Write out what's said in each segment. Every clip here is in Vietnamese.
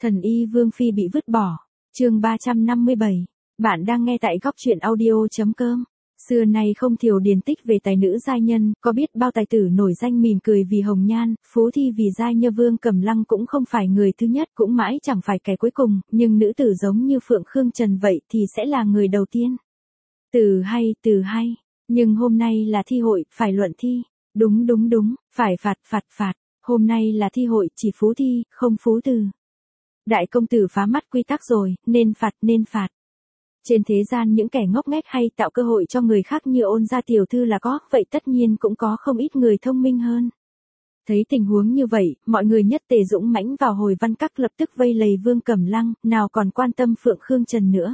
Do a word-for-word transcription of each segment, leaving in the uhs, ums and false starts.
Thần y Vương Phi bị vứt bỏ. Chương ba trăm năm mươi bảy. Bạn đang nghe tại góc truyện audio chấm com. Xưa nay không thiểu điển tích về tài nữ giai nhân, có biết bao tài tử nổi danh mỉm cười vì hồng nhan, phú thi vì giai như Vương Cẩm Lăng cũng không phải người thứ nhất, cũng mãi chẳng phải kẻ cuối cùng, nhưng nữ tử giống như Phượng Khương Trần vậy thì sẽ là người đầu tiên. Từ hay, từ hay, nhưng hôm nay là thi hội, phải luận thi. Đúng đúng đúng, phải phạt phạt phạt, hôm nay là thi hội, chỉ phú thi, không phú từ. Đại công tử phá mắt quy tắc rồi, nên phạt nên phạt. Trên thế gian những kẻ ngốc nghếch hay tạo cơ hội cho người khác như Ôn gia tiểu thư là có, vậy tất nhiên cũng có không ít người thông minh hơn. Thấy tình huống như vậy, mọi người nhất tề dũng mãnh vào Hồi Văn Các lập tức vây lầy Vương Cẩm Lăng, nào còn quan tâm Phượng Khương Trần nữa.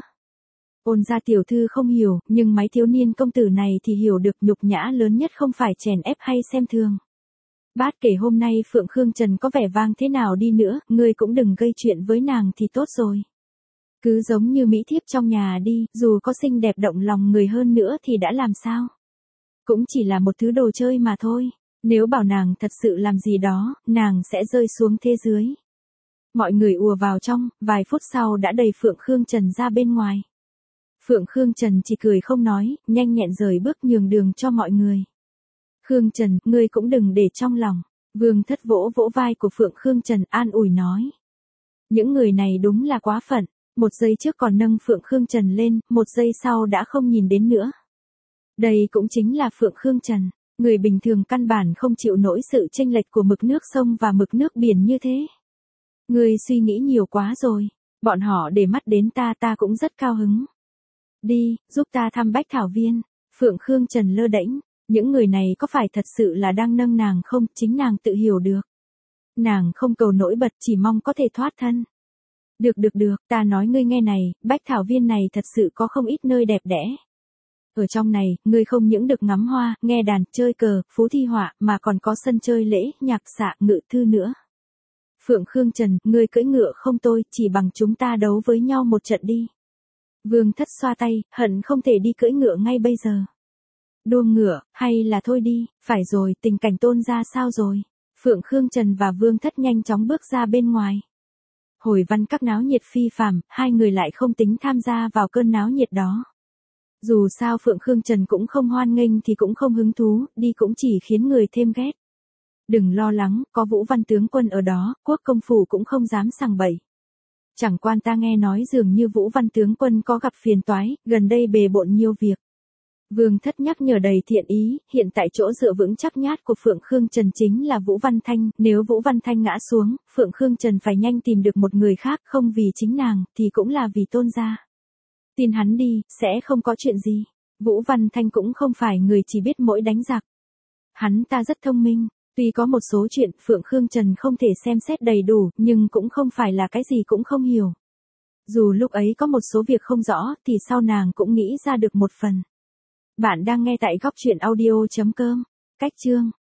Ôn gia tiểu thư không hiểu, nhưng mấy thiếu niên công tử này thì hiểu được nhục nhã lớn nhất không phải chèn ép hay xem thường. Bát kể hôm nay Phượng Khương Trần có vẻ vang thế nào đi nữa, ngươi cũng đừng gây chuyện với nàng thì tốt rồi. Cứ giống như mỹ thiếp trong nhà đi, dù có xinh đẹp động lòng người hơn nữa thì đã làm sao? Cũng chỉ là một thứ đồ chơi mà thôi, nếu bảo nàng thật sự làm gì đó, nàng sẽ rơi xuống thế dưới. Mọi người ùa vào trong, vài phút sau đã đẩy Phượng Khương Trần ra bên ngoài. Phượng Khương Trần chỉ cười không nói, nhanh nhẹn rời bước nhường đường cho mọi người. Khương Trần, ngươi cũng đừng để trong lòng. Vương Thất vỗ vỗ vai của Phượng Khương Trần an ủi nói. Những người này đúng là quá phận, một giây trước còn nâng Phượng Khương Trần lên, một giây sau đã không nhìn đến nữa. Đây cũng chính là Phượng Khương Trần, người bình thường căn bản không chịu nổi sự chênh lệch của mực nước sông và mực nước biển như thế. Ngươi suy nghĩ nhiều quá rồi, bọn họ để mắt đến ta ta cũng rất cao hứng. Đi, giúp ta thăm Bách Thảo Viên. Phượng Khương Trần lơ đễnh, những người này có phải thật sự là đang nâng nàng không, chính nàng tự hiểu được. Nàng không cầu nổi bật, chỉ mong có thể thoát thân. Được được được, ta nói ngươi nghe này, Bách Thảo Viên này thật sự có không ít nơi đẹp đẽ. Ở trong này, ngươi không những được ngắm hoa, nghe đàn, chơi cờ, phú thi họa, mà còn có sân chơi lễ, nhạc xạ, ngự thư nữa. Phượng Khương Trần, ngươi cưỡi ngựa không tôi, chỉ bằng chúng ta đấu với nhau một trận đi. Vương Thất xoa tay, hận không thể đi cưỡi ngựa ngay bây giờ. Đua ngựa, hay là thôi đi, phải rồi, tình cảnh Tôn gia sao rồi? Phượng Khương Trần và Vương Thất nhanh chóng bước ra bên ngoài. Hồi Văn Các náo nhiệt phi phàm, hai người lại không tính tham gia vào cơn náo nhiệt đó. Dù sao Phượng Khương Trần cũng không hoan nghênh thì cũng không hứng thú, đi cũng chỉ khiến người thêm ghét. Đừng lo lắng, có Vũ Văn tướng quân ở đó, quốc công phủ cũng không dám sằng bậy. Chẳng quan ta nghe nói dường như Vũ Văn tướng quân có gặp phiền toái, gần đây bề bộn nhiều việc. Vương Thất nhắc nhở đầy thiện ý, hiện tại chỗ dựa vững chắc nhát của Phượng Khương Trần chính là Vũ Văn Thanh, nếu Vũ Văn Thanh ngã xuống, Phượng Khương Trần phải nhanh tìm được một người khác, không vì chính nàng, thì cũng là vì Tôn gia. Tin hắn đi, sẽ không có chuyện gì. Vũ Văn Thanh cũng không phải người chỉ biết mỗi đánh giặc. Hắn ta rất thông minh, tuy có một số chuyện Phượng Khương Trần không thể xem xét đầy đủ, nhưng cũng không phải là cái gì cũng không hiểu. Dù lúc ấy có một số việc không rõ, thì sau nàng cũng nghĩ ra được một phần. Bạn đang nghe tại góc truyện audio chấm com. Cách chương